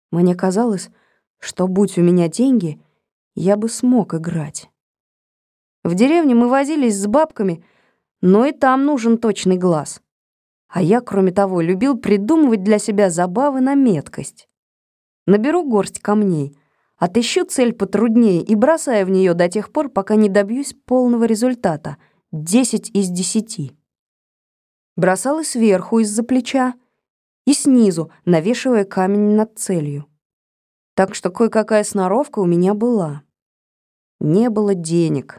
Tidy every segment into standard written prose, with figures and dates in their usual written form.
Мне казалось, что, будь у меня деньги, я бы смог играть. В деревне мы возились с бабками, но и там нужен точный глаз. А я, кроме того, любил придумывать для себя забавы на меткость. Наберу горсть камней, отыщу цель потруднее и бросаю в нее до тех пор, пока не добьюсь полного результата — 10 из 10. Бросал и сверху из-за плеча, и снизу, навешивая камень над целью. Так что кое-какая сноровка у меня была. Не было денег.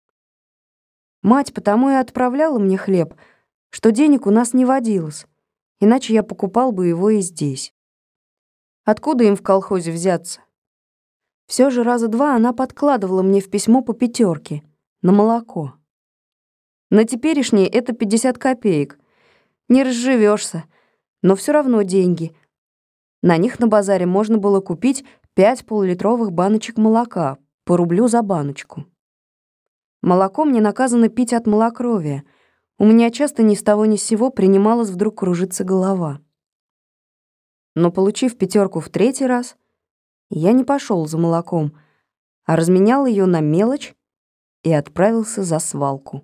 Мать потому и отправляла мне хлеб, что денег у нас не водилось, иначе я покупал бы его и здесь. Откуда им в колхозе взяться? Все же раза два она подкладывала мне в письмо по 5 на молоко. На теперешние это 50 копеек. Не разживешься, но все равно деньги. На них на базаре можно было купить 5 полулитровых баночек молока по рублю за баночку. Молоко мне наказано пить от малокровия. У меня часто ни с того ни с сего принималась вдруг кружиться голова. Но, получив 5 в 3-й раз, я не пошел за молоком, а разменял ее на мелочь и отправился за свалку.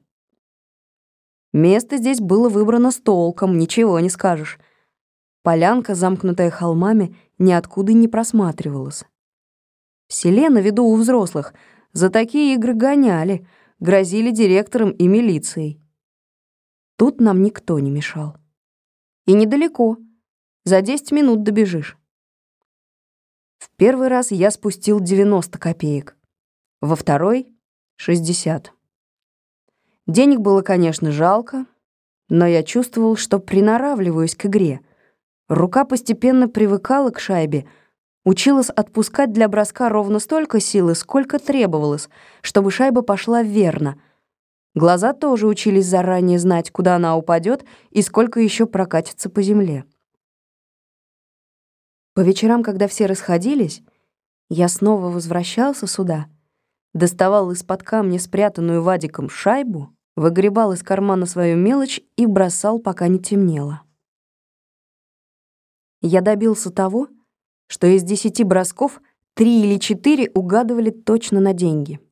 Место здесь было выбрано с толком, ничего не скажешь. Полянка, замкнутая холмами, ниоткуда не просматривалась. В селе, на виду у взрослых, за такие игры гоняли, грозили директором и милицией. Тут нам никто не мешал. И недалеко, за 10 минут добежишь. В первый раз я спустил 90 копеек, во второй — 60. Денег было, конечно, жалко, но я чувствовал, что приноравливаюсь к игре. Рука постепенно привыкала к шайбе, училась отпускать для броска ровно столько силы, сколько требовалось, чтобы шайба пошла верно. Глаза тоже учились заранее знать, куда она упадет и сколько еще прокатится по земле. По вечерам, когда все расходились, я снова возвращался сюда, доставал из-под камня спрятанную Вадиком шайбу, выгребал из кармана свою мелочь и бросал, пока не темнело. Я добился того, что из 10 бросков 3 или 4 угадывали точно на деньги.